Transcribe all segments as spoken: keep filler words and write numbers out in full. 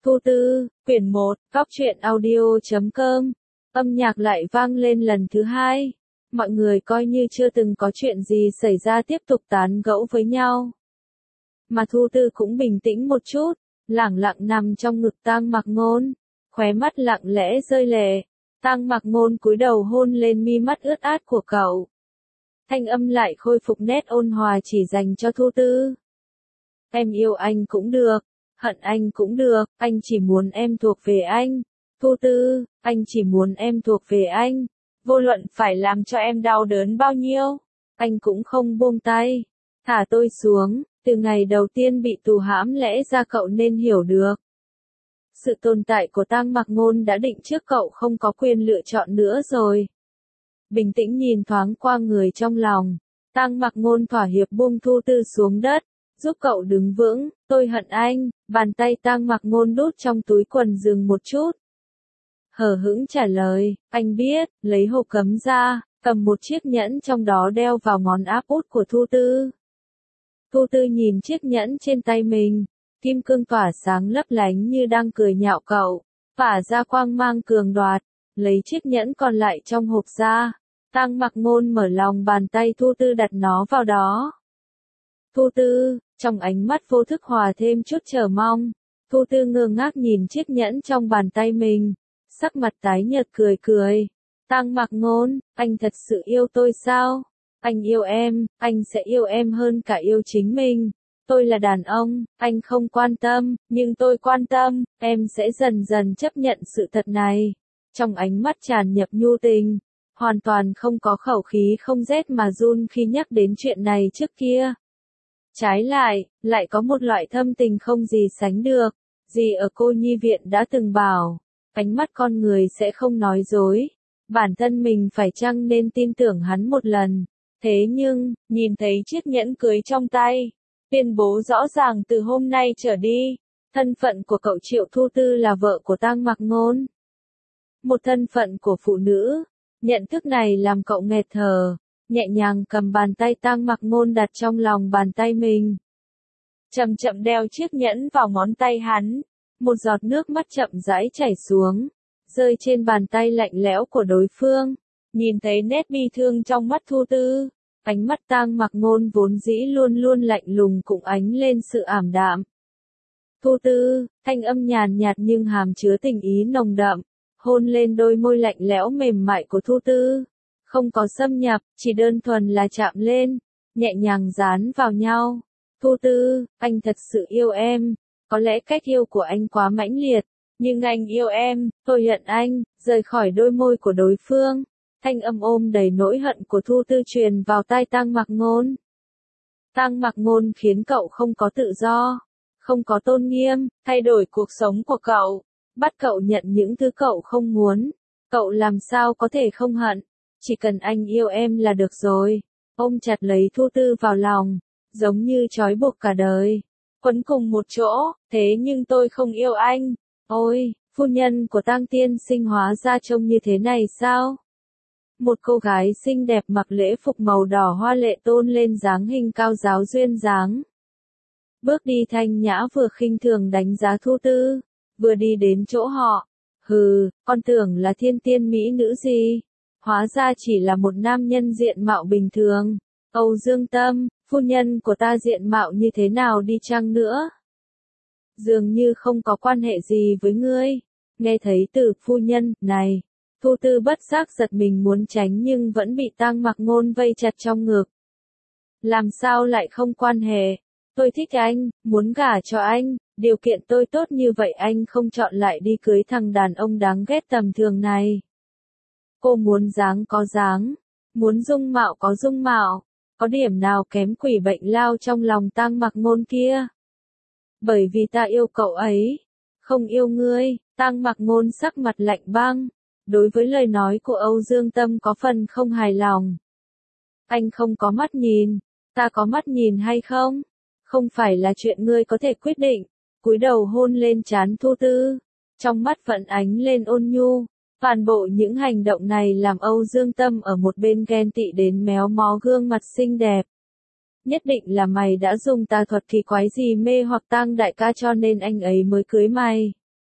Thu Tư, quyển một, góc truyện audio chấm com. Âm nhạc lại vang lên lần thứ hai. Mọi người coi như chưa từng có chuyện gì xảy ra tiếp tục tán gẫu với nhau. Mà Thu Tư cũng bình tĩnh một chút, lẳng lặng nằm trong ngực Tang Mặc Ngôn, khóe mắt lặng lẽ rơi lệ. Tang Mặc Ngôn cúi đầu hôn lên mi mắt ướt át của cậu. Thanh âm lại khôi phục nét ôn hòa chỉ dành cho Thu Tư. Em yêu anh cũng được, hận anh cũng được, anh chỉ muốn em thuộc về anh. Thu Tư, anh chỉ muốn em thuộc về anh. Vô luận phải làm cho em đau đớn bao nhiêu, anh cũng không buông tay. Thả tôi xuống, từ ngày đầu tiên bị tù hãm lẽ ra cậu nên hiểu được. Sự tồn tại của Tang Mặc Ngôn đã định trước cậu không có quyền lựa chọn nữa rồi. Bình tĩnh nhìn thoáng qua người trong lòng, Tang Mặc Ngôn thỏa hiệp buông Thu Tư xuống đất, giúp cậu đứng vững. Tôi hận anh. Bàn tay Tang Mặc Ngôn đút trong túi quần dừng một chút. Hờ hững trả lời, anh biết, lấy hộp cấm ra, cầm một chiếc nhẫn trong đó đeo vào ngón áp út của Thu Tư. Thu Tư nhìn chiếc nhẫn trên tay mình, kim cương tỏa sáng lấp lánh như đang cười nhạo cậu, phả ra quang mang cường đoạt, lấy chiếc nhẫn còn lại trong hộp ra. Tang Mặc Ngôn mở lòng bàn tay Thu Tư đặt nó vào đó. Thu Tư, trong ánh mắt vô thức hòa thêm chút chờ mong. Thu Tư ngơ ngác nhìn chiếc nhẫn trong bàn tay mình, sắc mặt tái nhợt cười cười. Tang Mặc Ngôn, anh thật sự yêu tôi sao? Anh yêu em, anh sẽ yêu em hơn cả yêu chính mình. Tôi là đàn ông, anh không quan tâm, nhưng tôi quan tâm, em sẽ dần dần chấp nhận sự thật này. Trong ánh mắt tràn nhập nhu tình, hoàn toàn không có khẩu khí không rét mà run khi nhắc đến chuyện này trước kia. Trái lại, lại có một loại thâm tình không gì sánh được. Dì ở cô nhi viện đã từng bảo, ánh mắt con người sẽ không nói dối. Bản thân mình phải chăng nên tin tưởng hắn một lần. Thế nhưng, nhìn thấy chiếc nhẫn cưới trong tay, tuyên bố rõ ràng từ hôm nay trở đi, thân phận của cậu Triệu Thu Tư là vợ của Tang Mặc Ngôn. Một thân phận của phụ nữ, nhận thức này làm cậu nghẹt thở. Nhẹ nhàng cầm bàn tay Tang Mặc Ngôn đặt trong lòng bàn tay mình. Chậm chậm đeo chiếc nhẫn vào ngón tay hắn. Một giọt nước mắt chậm rãi chảy xuống, rơi trên bàn tay lạnh lẽo của đối phương. Nhìn thấy nét bi thương trong mắt Thu Tư, ánh mắt Tang Mặc Ngôn vốn dĩ luôn luôn lạnh lùng cũng ánh lên sự ảm đạm. Thu Tư, thanh âm nhàn nhạt nhưng hàm chứa tình ý nồng đậm, hôn lên đôi môi lạnh lẽo mềm mại của Thu Tư. Không có xâm nhập, chỉ đơn thuần là chạm lên, nhẹ nhàng dán vào nhau. Thu Tư, anh thật sự yêu em. Có lẽ cách yêu của anh quá mãnh liệt, nhưng anh yêu em, tôi hận anh. Rời khỏi đôi môi của đối phương, thanh âm ôm đầy nỗi hận của Thu Tư truyền vào tai Tang Mặc Ngôn. Tang Mặc Ngôn khiến cậu không có tự do, không có tôn nghiêm, thay đổi cuộc sống của cậu, bắt cậu nhận những thứ cậu không muốn. Cậu làm sao có thể không hận? Chỉ cần anh yêu em là được rồi. Ôm chặt lấy Thu Tư vào lòng, giống như trói buộc cả đời, quấn cùng một chỗ. Thế nhưng tôi không yêu anh. Ôi, phu nhân của Tang tiên sinh hóa ra trông như thế này sao? Một cô gái xinh đẹp mặc lễ phục màu đỏ hoa lệ tôn lên dáng hình cao giáo duyên dáng. Bước đi thanh nhã vừa khinh thường đánh giá Thu Tư, vừa đi đến chỗ họ. Hừ, con tưởng là thiên tiên mỹ nữ gì? Hóa ra chỉ là một nam nhân diện mạo bình thường. Âu Dương Tâm, phu nhân của ta diện mạo như thế nào đi chăng nữa? Dường như không có quan hệ gì với ngươi. Nghe thấy từ phu nhân này, Thu Tư bất giác giật mình muốn tránh nhưng vẫn bị Tang Mặc Ngôn vây chặt trong ngực. Làm sao lại không quan hệ? Tôi thích anh, muốn gả cho anh, điều kiện tôi tốt như vậy anh không chọn lại đi cưới thằng đàn ông đáng ghét tầm thường này. Cô muốn dáng có dáng, muốn dung mạo có dung mạo, có điểm nào kém quỷ bệnh lao trong lòng Tang Mặc Ngôn kia? Bởi vì ta yêu cậu ấy, không yêu ngươi. Tang Mặc Ngôn sắc mặt lạnh băng, đối với lời nói của Âu Dương Tâm có phần không hài lòng. Anh không có mắt nhìn, ta có mắt nhìn hay không? Không phải là chuyện ngươi có thể quyết định. Cúi đầu hôn lên trán Thu Tư, trong mắt vẫn ánh lên ôn nhu. Toàn bộ những hành động này làm Âu Dương Tâm ở một bên ghen tị đến méo mó gương mặt xinh đẹp. Nhất định là mày đã dùng tà thuật kỳ quái gì mê hoặc Tang đại ca cho nên anh ấy mới cưới mày.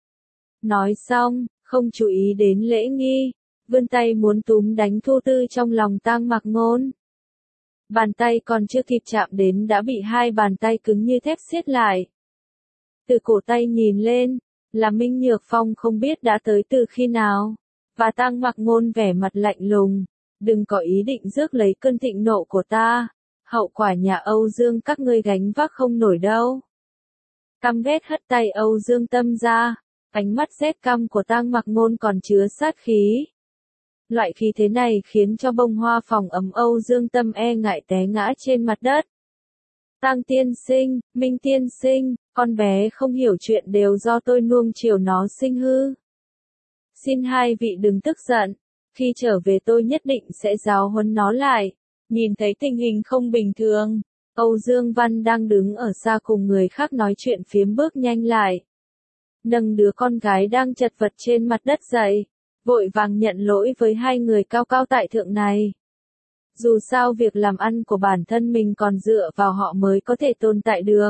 Nói xong, không chú ý đến lễ nghi, vươn tay muốn túm đánh Thu Tư trong lòng Tang Mặc Ngôn. Bàn tay còn chưa kịp chạm đến đã bị hai bàn tay cứng như thép siết lại. Từ cổ tay nhìn lên, là Minh Nhược Phong không biết đã tới từ khi nào, và Tang Mặc Ngôn vẻ mặt lạnh lùng, đừng có ý định rước lấy cơn thịnh nộ của ta, hậu quả nhà Âu Dương các ngươi gánh vác không nổi đâu. Căm ghét hất tay Âu Dương Tâm ra, ánh mắt rét căm của Tang Mặc Ngôn còn chứa sát khí. Loại khí thế này khiến cho bông hoa phòng ấm Âu Dương Tâm e ngại té ngã trên mặt đất. Tang tiên sinh, Minh tiên sinh, con bé không hiểu chuyện đều do tôi nuông chiều nó sinh hư. Xin hai vị đừng tức giận, khi trở về tôi nhất định sẽ giáo huấn nó lại. Nhìn thấy tình hình không bình thường, Âu Dương Văn đang đứng ở xa cùng người khác nói chuyện phiếm bước nhanh lại. Nâng đứa con gái đang chật vật trên mặt đất dậy, vội vàng nhận lỗi với hai người cao cao tại thượng này. Dù sao việc làm ăn của bản thân mình còn dựa vào họ mới có thể tồn tại được.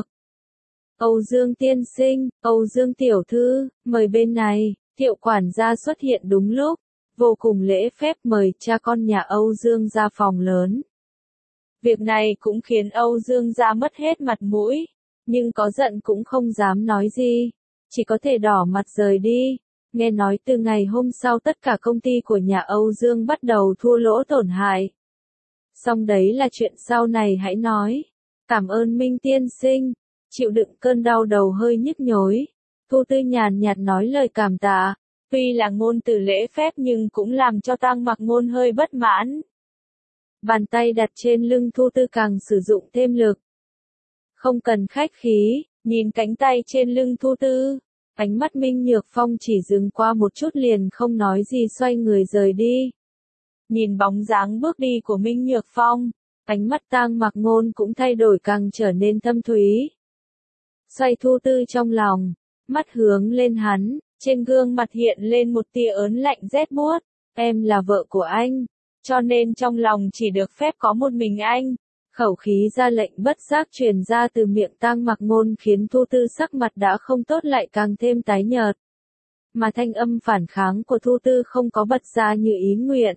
Âu Dương tiên sinh, Âu Dương tiểu thư, mời bên này. Thiệu quản gia xuất hiện đúng lúc, vô cùng lễ phép mời cha con nhà Âu Dương ra phòng lớn. Việc này cũng khiến Âu Dương gia mất hết mặt mũi, nhưng có giận cũng không dám nói gì, chỉ có thể đỏ mặt rời đi. Nghe nói từ ngày hôm sau tất cả công ty của nhà Âu Dương bắt đầu thua lỗ tổn hại. Xong đấy là chuyện sau này hãy nói. Cảm ơn Minh tiên sinh, chịu đựng cơn đau đầu hơi nhức nhối. Thu Tư nhàn nhạt nói lời cảm tạ, tuy là ngôn từ lễ phép nhưng cũng làm cho Tang Mặc Ngôn hơi bất mãn. Bàn tay đặt trên lưng Thu Tư càng sử dụng thêm lực. Không cần khách khí, nhìn cánh tay trên lưng Thu Tư, ánh mắt Minh Nhược Phong chỉ dừng qua một chút liền không nói gì xoay người rời đi. Nhìn bóng dáng bước đi của Minh Nhược Phong, ánh mắt Tang Mặc Ngôn cũng thay đổi càng trở nên thâm thúy. Xoay Thu Tư trong lòng, mắt hướng lên hắn, trên gương mặt hiện lên một tia ớn lạnh rét buốt. Em là vợ của anh, cho nên trong lòng chỉ được phép có một mình anh. Khẩu khí ra lệnh bất giác truyền ra từ miệng Tang Mặc Ngôn khiến Thu Tư sắc mặt đã không tốt lại càng thêm tái nhợt. Mà thanh âm phản kháng của Thu Tư không có bật ra như ý nguyện.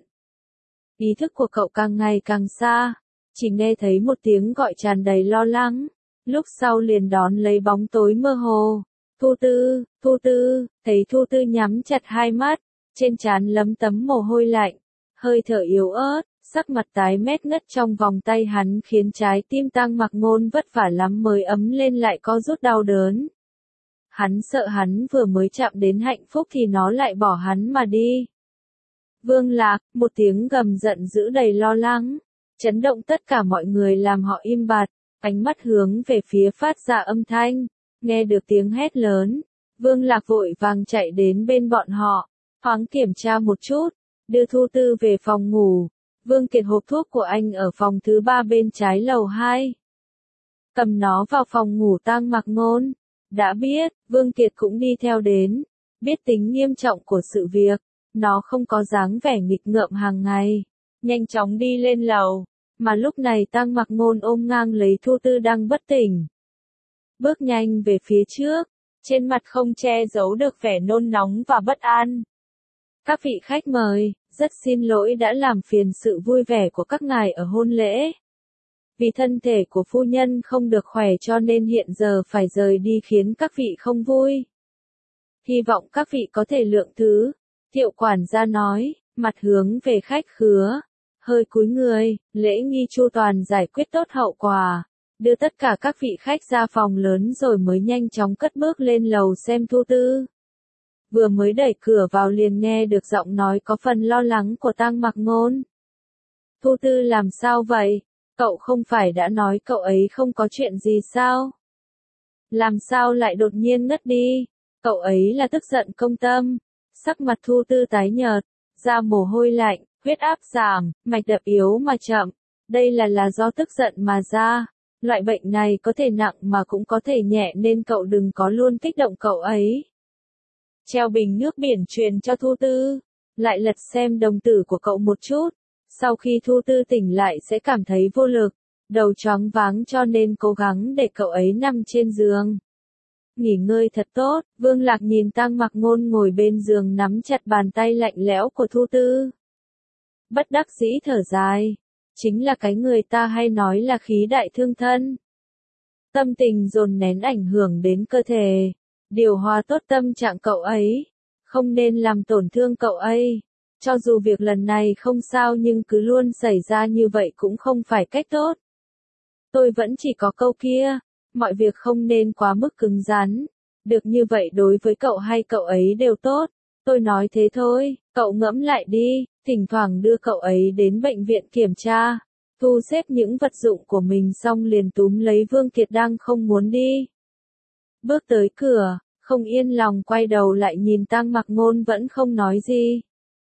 Ý thức của cậu càng ngày càng xa, chỉ nghe thấy một tiếng gọi tràn đầy lo lắng, lúc sau liền đón lấy bóng tối mơ hồ. Thu Tư, Thu Tư, thấy Thu Tư nhắm chặt hai mắt, trên trán lấm tấm mồ hôi lạnh, hơi thở yếu ớt, sắc mặt tái mét ngất trong vòng tay hắn khiến trái tim Tang Mặc Ngôn vất vả lắm mới ấm lên lại co rút đau đớn. Hắn sợ hắn vừa mới chạm đến hạnh phúc thì nó lại bỏ hắn mà đi. Vương Lạc, một tiếng gầm giận dữ đầy lo lắng, chấn động tất cả mọi người làm họ im bặt, ánh mắt hướng về phía phát ra âm thanh. Nghe được tiếng hét lớn, Vương Lạc vội vàng chạy đến bên bọn họ, thoáng kiểm tra một chút, đưa Thu Tư về phòng ngủ. Vương Kiệt hộp thuốc của anh ở phòng thứ ba bên trái lầu hai. Cầm nó vào phòng ngủ Tang Mặc Ngôn. Đã biết, Vương Kiệt cũng đi theo đến. Biết tính nghiêm trọng của sự việc, nó không có dáng vẻ nghịch ngợm hàng ngày. Nhanh chóng đi lên lầu, mà lúc này Tang Mặc Ngôn ôm ngang lấy Thu Tư đang bất tỉnh. Bước nhanh về phía trước, trên mặt không che giấu được vẻ nôn nóng và bất an. Các vị khách mời, rất xin lỗi đã làm phiền sự vui vẻ của các ngài ở hôn lễ. Vì thân thể của phu nhân không được khỏe cho nên hiện giờ phải rời đi khiến các vị không vui. Hy vọng các vị có thể lượng thứ. Thiệu quản gia nói, mặt hướng về khách khứa, hơi cúi người, lễ nghi chu toàn giải quyết tốt hậu quả. Đưa tất cả các vị khách ra phòng lớn rồi mới nhanh chóng cất bước lên lầu xem Thu Tư. Vừa mới đẩy cửa vào liền nghe được giọng nói có phần lo lắng của Tang Mặc Ngôn. Thu Tư làm sao vậy? Cậu không phải đã nói cậu ấy không có chuyện gì sao? Làm sao lại đột nhiên ngất đi? Cậu ấy là tức giận công tâm. Sắc mặt Thu Tư tái nhợt, da mồ hôi lạnh, huyết áp giảm, mạch đập yếu mà chậm. Đây là là do tức giận mà ra. Loại bệnh này có thể nặng mà cũng có thể nhẹ nên cậu đừng có luôn kích động cậu ấy. Treo bình nước biển truyền cho Thu Tư, lại lật xem đồng tử của cậu một chút. Sau khi Thu Tư tỉnh lại sẽ cảm thấy vô lực, đầu choáng váng cho nên cố gắng để cậu ấy nằm trên giường. nghỉ ngơi thật tốt. Vương Lạc nhìn Tang Mặc Ngôn ngồi bên giường nắm chặt bàn tay lạnh lẽo của Thu Tư. Bất đắc dĩ thở dài, chính là cái người ta hay nói là khí đại thương thân. Tâm tình dồn nén ảnh hưởng đến cơ thể, điều hòa tốt tâm trạng cậu ấy, không nên làm tổn thương cậu ấy. Cho dù việc lần này không sao nhưng cứ luôn xảy ra như vậy cũng không phải cách tốt. Tôi vẫn chỉ có câu kia, mọi việc không nên quá mức cứng rắn, được như vậy đối với cậu hay cậu ấy đều tốt. Tôi nói thế thôi, cậu ngẫm lại đi, thỉnh thoảng đưa cậu ấy đến bệnh viện kiểm tra. Thu xếp những vật dụng của mình xong liền túm lấy Vương Kiệt đang không muốn đi. Bước tới cửa, không yên lòng quay đầu lại nhìn Tang Mặc Ngôn vẫn không nói gì.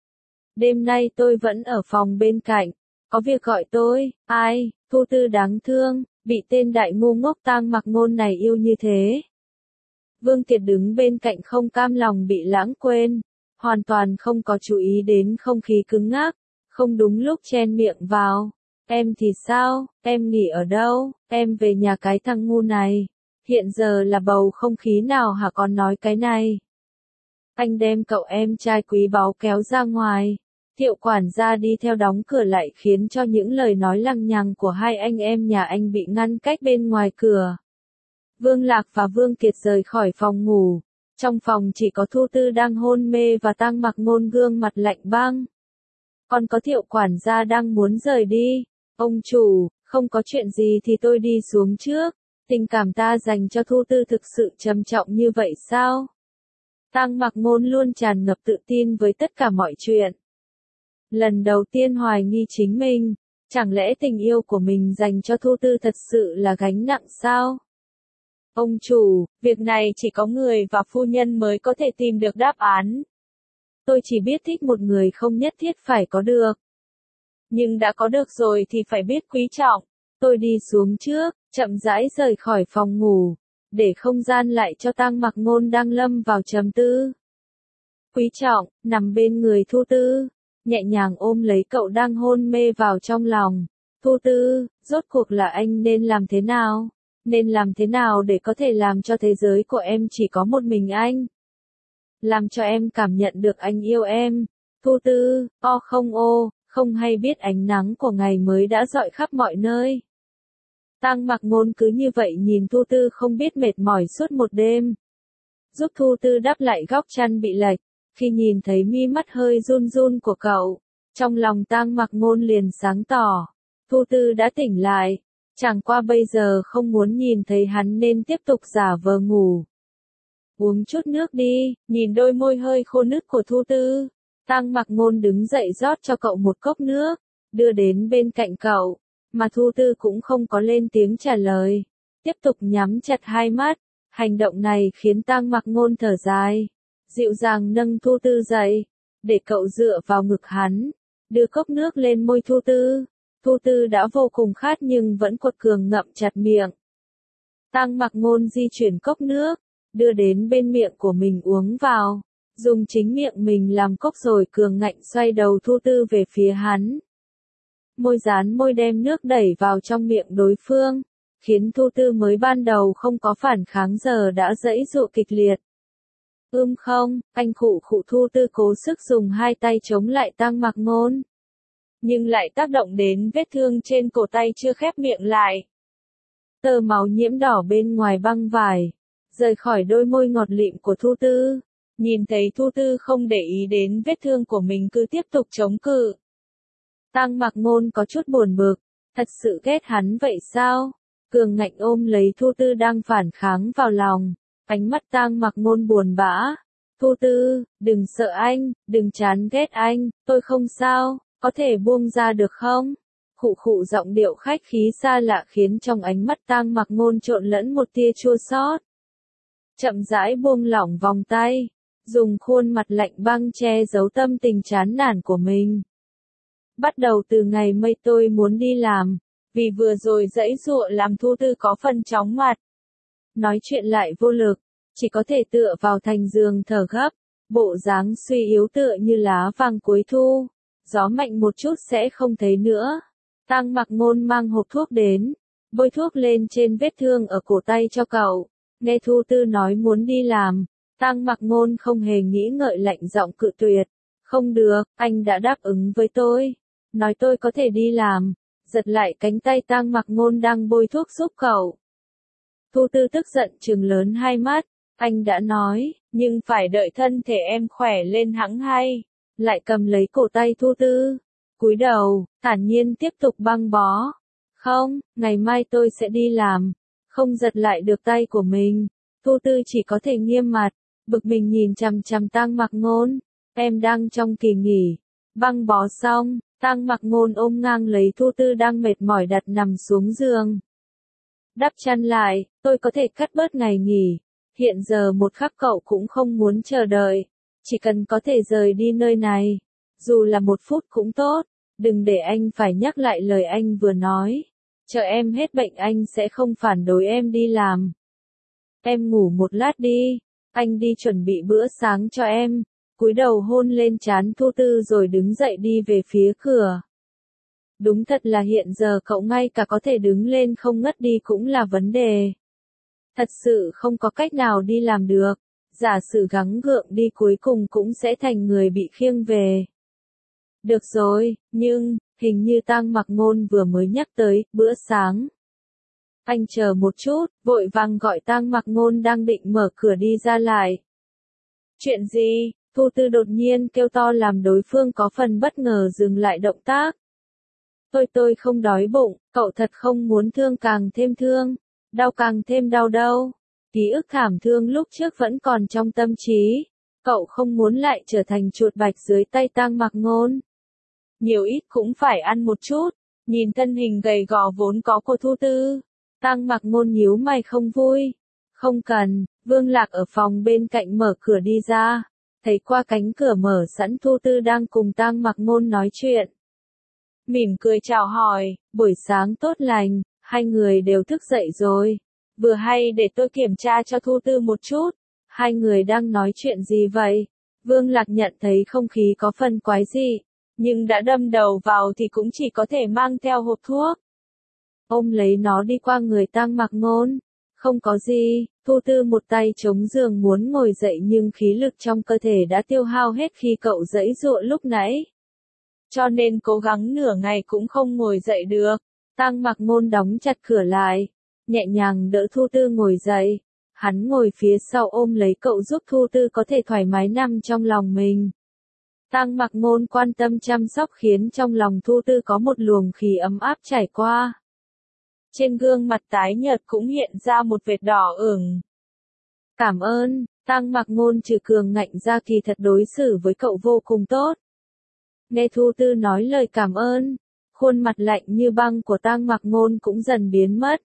Đêm nay tôi vẫn ở phòng bên cạnh, có việc gọi tôi. Ai? Thu Tư đáng thương, bị tên đại ngu ngốc Tang Mặc Ngôn này yêu như thế. Vương Kiệt đứng bên cạnh không cam lòng bị lãng quên, hoàn toàn không có chú ý đến không khí cứng ngắc, không đúng lúc chen miệng vào. Em thì sao, em nghỉ ở đâu, em về nhà cái thằng ngu này. Hiện giờ là bầu không khí nào hả con nói cái này. Anh đem cậu em trai quý báu kéo ra ngoài. Thiệu quản gia đi theo đóng cửa lại khiến cho những lời nói lằng nhằng của hai anh em nhà anh bị ngăn cách bên ngoài cửa. Vương Lạc và Vương Kiệt rời khỏi phòng ngủ. Trong phòng chỉ có Thu Tư đang hôn mê và Tang Mặc Ngôn gương mặt lạnh băng. Còn có Thiệu quản gia đang muốn rời đi. Ông chủ, không có chuyện gì thì tôi đi xuống trước. Tình cảm ta dành cho Thu Tư thực sự trầm trọng như vậy sao? Tang Mặc Ngôn luôn tràn ngập tự tin với tất cả mọi chuyện. Lần đầu tiên hoài nghi chính mình, chẳng lẽ tình yêu của mình dành cho Thu Tư thật sự là gánh nặng sao? Ông chủ, việc này chỉ có người và phu nhân mới có thể tìm được đáp án. Tôi chỉ biết thích một người không nhất thiết phải có được. Nhưng đã có được rồi thì phải biết quý trọng. Tôi đi xuống trước, chậm rãi rời khỏi phòng ngủ, để không gian lại cho Tang Mặc Ngôn đang lâm vào trầm tư. Quý trọng, nằm bên người Thu Tư, nhẹ nhàng ôm lấy cậu đang hôn mê vào trong lòng. Thu Tư, rốt cuộc là anh nên làm thế nào? Nên làm thế nào để có thể làm cho thế giới của em chỉ có một mình anh? Làm cho em cảm nhận được anh yêu em. Thu Tư, o không ô, không hay biết ánh nắng của ngày mới đã rọi khắp mọi nơi. Tang Mặc Ngôn cứ như vậy nhìn Thu Tư không biết mệt mỏi suốt một đêm. Giúp Thu Tư đắp lại góc chăn bị lệch, khi nhìn thấy mi mắt hơi run run của cậu, trong lòng Tang Mặc Ngôn liền sáng tỏ. Thu Tư đã tỉnh lại, chẳng qua bây giờ không muốn nhìn thấy hắn nên tiếp tục giả vờ ngủ. Uống chút nước đi, nhìn đôi môi hơi khô nứt của Thu Tư. Tang Mặc Ngôn đứng dậy rót cho cậu một cốc nước, đưa đến bên cạnh cậu, mà Thu Tư cũng không có lên tiếng trả lời, tiếp tục nhắm chặt hai mắt. Hành động này khiến Tang Mặc Ngôn thở dài, dịu dàng nâng Thu Tư dậy, để cậu dựa vào ngực hắn, đưa cốc nước lên môi Thu Tư. Thu Tư đã vô cùng khát nhưng vẫn quật cường ngậm chặt miệng. Tang Mặc Ngôn di chuyển cốc nước, đưa đến bên miệng của mình uống vào, dùng chính miệng mình làm cốc rồi cường ngạnh xoay đầu Thu Tư về phía hắn. Môi dán môi đem nước đẩy vào trong miệng đối phương, khiến Thu Tư mới ban đầu không có phản kháng giờ đã giãy giụa kịch liệt. Ưm không, anh khụ khụ. Thu Tư cố sức dùng hai tay chống lại Tang Mặc Ngôn, nhưng lại tác động đến vết thương trên cổ tay chưa khép miệng lại. Tơ máu nhiễm đỏ bên ngoài băng vải, rời khỏi đôi môi ngọt lịm của Thu Tư. Nhìn thấy Thu Tư không để ý đến vết thương của mình cứ tiếp tục chống cự, Tang Mặc Ngôn có chút buồn bực, thật sự ghét hắn vậy sao? Cường ngạnh ôm lấy Thu Tư đang phản kháng vào lòng, ánh mắt Tang Mặc Ngôn buồn bã. Thu Tư, đừng sợ anh, đừng chán ghét anh, tôi không sao, có thể buông ra được không? Khụ khụ giọng điệu khách khí xa lạ khiến trong ánh mắt Tang Mặc Ngôn trộn lẫn một tia chua xót. Chậm rãi buông lỏng vòng tay, dùng khuôn mặt lạnh băng che giấu tâm tình chán nản của mình. Bắt đầu từ ngày mai tôi muốn đi làm, vì vừa rồi giãy giụa làm Thu Tư có phần chóng mặt. Nói chuyện lại vô lực, chỉ có thể tựa vào thành giường thở gấp, bộ dáng suy yếu tựa như lá vàng cuối thu, gió mạnh một chút sẽ không thấy nữa. Tang Mặc Ngôn mang hộp thuốc đến, bôi thuốc lên trên vết thương ở cổ tay cho cậu, Nghe Thu Tư nói muốn đi làm, Tang Mặc Ngôn không hề nghĩ ngợi lạnh giọng cự tuyệt. Không được, anh đã đáp ứng với tôi. Nói tôi có thể đi làm. Giật lại cánh tay Tang Mặc Ngôn đang bôi thuốc giúp cậu. Thu Tư tức giận trừng lớn hai mắt. Anh đã nói, nhưng phải đợi thân thể em khỏe lên hẵng hay. Lại cầm lấy cổ tay Thu Tư. Cúi đầu, thản nhiên tiếp tục băng bó. Không, ngày mai tôi sẽ đi làm. Không giật lại được tay của mình. Thu Tư chỉ có thể nghiêm mặt. Bực mình nhìn chằm chằm Tang Mặc Ngôn. Em đang trong kỳ nghỉ. Băng bó xong, Tang Mặc Ngôn ôm ngang lấy Thu Tư đang mệt mỏi đặt nằm xuống giường. Đắp chăn lại, tôi có thể cắt bớt ngày nghỉ. Hiện giờ một khắc cậu cũng không muốn chờ đợi. Chỉ cần có thể rời đi nơi này. Dù là một phút cũng tốt. Đừng để anh phải nhắc lại lời anh vừa nói. Chờ em hết bệnh anh sẽ không phản đối em đi làm. Em ngủ một lát đi. Anh đi chuẩn bị bữa sáng cho em. Cúi đầu hôn lên trán Thu Tư rồi đứng dậy đi về phía cửa. Đúng thật là hiện giờ cậu ngay cả có thể đứng lên không ngất đi cũng là vấn đề. Thật sự không có cách nào đi làm được. Giả sử gắng gượng đi cuối cùng cũng sẽ thành người bị khiêng về. Được rồi, nhưng, hình như Tang Mặc Ngôn vừa mới nhắc tới, bữa sáng. Anh chờ một chút, vội vàng gọi Tang Mặc Ngôn đang định mở cửa đi ra lại. Chuyện gì? Thu Tư đột nhiên kêu to làm đối phương có phần bất ngờ dừng lại động tác. Tôi tôi không đói bụng, cậu thật không muốn thương càng thêm thương, đau càng thêm đau đâu. Ký ức thảm thương lúc trước vẫn còn trong tâm trí. Cậu không muốn lại trở thành chuột bạch dưới tay Tang Mặc Ngôn. Nhiều ít cũng phải ăn một chút. Nhìn thân hình gầy gò vốn có của Thu Tư, Tang Mặc Ngôn nhíu mày không vui. Không cần, Vương Lạc ở phòng bên cạnh mở cửa đi ra. Thấy qua cánh cửa mở sẵn Thu Tư đang cùng Tang Mặc Ngôn nói chuyện. Mỉm cười chào hỏi, buổi sáng tốt lành, hai người đều thức dậy rồi. Vừa hay để tôi kiểm tra cho Thu Tư một chút. Hai người đang nói chuyện gì vậy? Vương Lạc nhận thấy không khí có phần quái dị. Nhưng đã đâm đầu vào thì cũng chỉ có thể mang theo hộp thuốc. Ôm lấy nó đi qua người Tang Mặc Ngôn. Không có gì, Thu Tư một tay chống giường muốn ngồi dậy nhưng khí lực trong cơ thể đã tiêu hao hết khi cậu giãy giụa lúc nãy. Cho nên cố gắng nửa ngày cũng không ngồi dậy được. Tang Mặc Ngôn đóng chặt cửa lại, nhẹ nhàng đỡ Thu Tư ngồi dậy. Hắn ngồi phía sau ôm lấy cậu giúp Thu Tư có thể thoải mái nằm trong lòng mình. Tang Mặc Ngôn quan tâm chăm sóc khiến trong lòng Thu Tư có một luồng khí ấm áp trải qua. Trên gương mặt tái nhợt cũng hiện ra một vệt đỏ ửng. Cảm ơn, Tang Mặc Ngôn trừ cường ngạnh ra kỳ thật đối xử với cậu vô cùng tốt. Nghe Thu Tư nói lời cảm ơn, khuôn mặt lạnh như băng của Tang Mặc Ngôn cũng dần biến mất.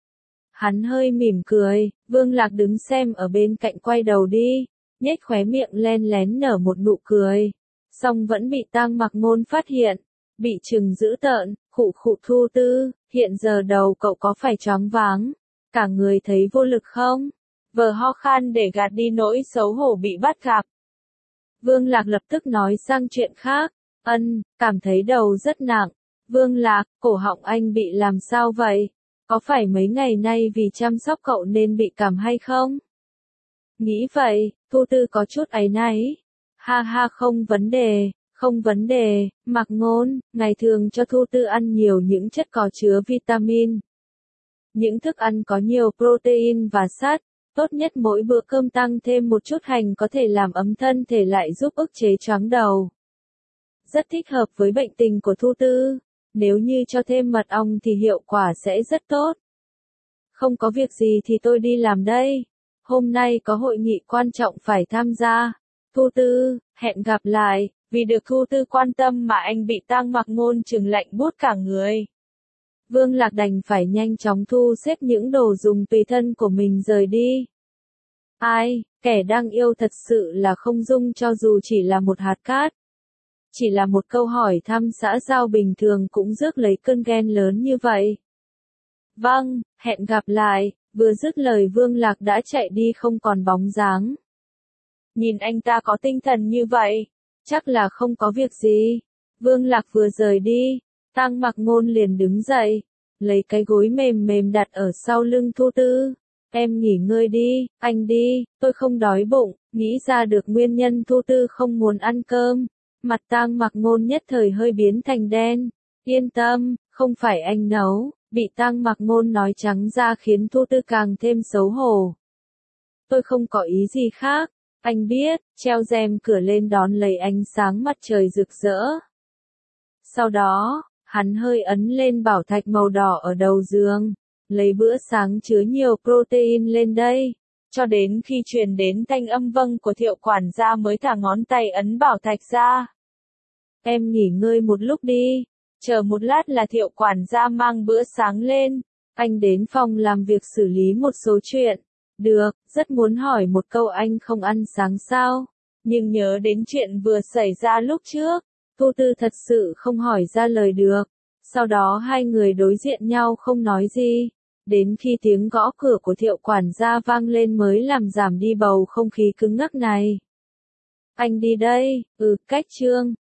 Hắn hơi mỉm cười, Vương Lạc đứng xem ở bên cạnh quay đầu đi, nhếch khóe miệng len lén nở một nụ cười. Song vẫn bị Tang Mặc Ngôn phát hiện, bị trừng dữ tợn, khụ khụ Thu Tư, hiện giờ đầu cậu có phải choáng váng, cả người thấy vô lực không? Vờ ho khan để gạt đi nỗi xấu hổ bị bắt gặp. Vương Lạc lập tức nói sang chuyện khác, ân, cảm thấy đầu rất nặng. Vương Lạc, cổ họng anh bị làm sao vậy? Có phải mấy ngày nay vì chăm sóc cậu nên bị cảm hay không? Nghĩ vậy, Thu Tư có chút áy náy. Ha ha không vấn đề, không vấn đề, Mặc Ngôn, ngày thường cho Thu Tư ăn nhiều những chất có chứa vitamin. Những thức ăn có nhiều protein và sắt, tốt nhất mỗi bữa cơm tăng thêm một chút hành có thể làm ấm thân thể lại giúp ức chế choáng đầu. Rất thích hợp với bệnh tình của Thu Tư, nếu như cho thêm mật ong thì hiệu quả sẽ rất tốt. Không có việc gì thì tôi đi làm đây, hôm nay có hội nghị quan trọng phải tham gia. Thu Tư, hẹn gặp lại, vì được Thu Tư quan tâm mà anh bị Tang Mặc Ngôn trừng lạnh buốt cả người. Vương Lạc đành phải nhanh chóng thu xếp những đồ dùng tùy thân của mình rời đi. Ai, kẻ đang yêu thật sự là không dung cho dù chỉ là một hạt cát. Chỉ là một câu hỏi thăm xã giao bình thường cũng rước lấy cơn ghen lớn như vậy. Vâng, hẹn gặp lại, vừa dứt lời Vương Lạc đã chạy đi không còn bóng dáng. Nhìn anh ta có tinh thần như vậy, chắc là không có việc gì. Vương Lạc vừa rời đi, Tang Mặc Ngôn liền đứng dậy, lấy cái gối mềm mềm đặt ở sau lưng Thu Tư. Em nghỉ ngơi đi, anh đi, tôi không đói bụng, nghĩ ra được nguyên nhân Thu Tư không muốn ăn cơm. Mặt Tang Mặc Ngôn nhất thời hơi biến thành đen. Yên tâm, không phải anh nấu, bị Tang Mặc Ngôn nói trắng ra khiến Thu Tư càng thêm xấu hổ. Tôi không có ý gì khác, anh biết, treo rèm cửa lên đón lấy ánh sáng mặt trời rực rỡ. Sau đó, hắn hơi ấn lên bảo thạch màu đỏ ở đầu giường, lấy bữa sáng chứa nhiều protein lên đây, cho đến khi truyền đến thanh âm vâng của Thiệu quản gia mới thả ngón tay ấn bảo thạch ra. Em nghỉ ngơi một lúc đi, chờ một lát là Thiệu quản gia mang bữa sáng lên, anh đến phòng làm việc xử lý một số chuyện. Được, rất muốn hỏi một câu anh không ăn sáng sao, nhưng nhớ đến chuyện vừa xảy ra lúc trước, Thu Tư thật sự không hỏi ra lời được. Sau đó hai người đối diện nhau không nói gì, đến khi tiếng gõ cửa của Thiệu quản gia vang lên mới làm giảm đi bầu không khí cứng ngắc này. Anh đi đây, ừ, cách Trương.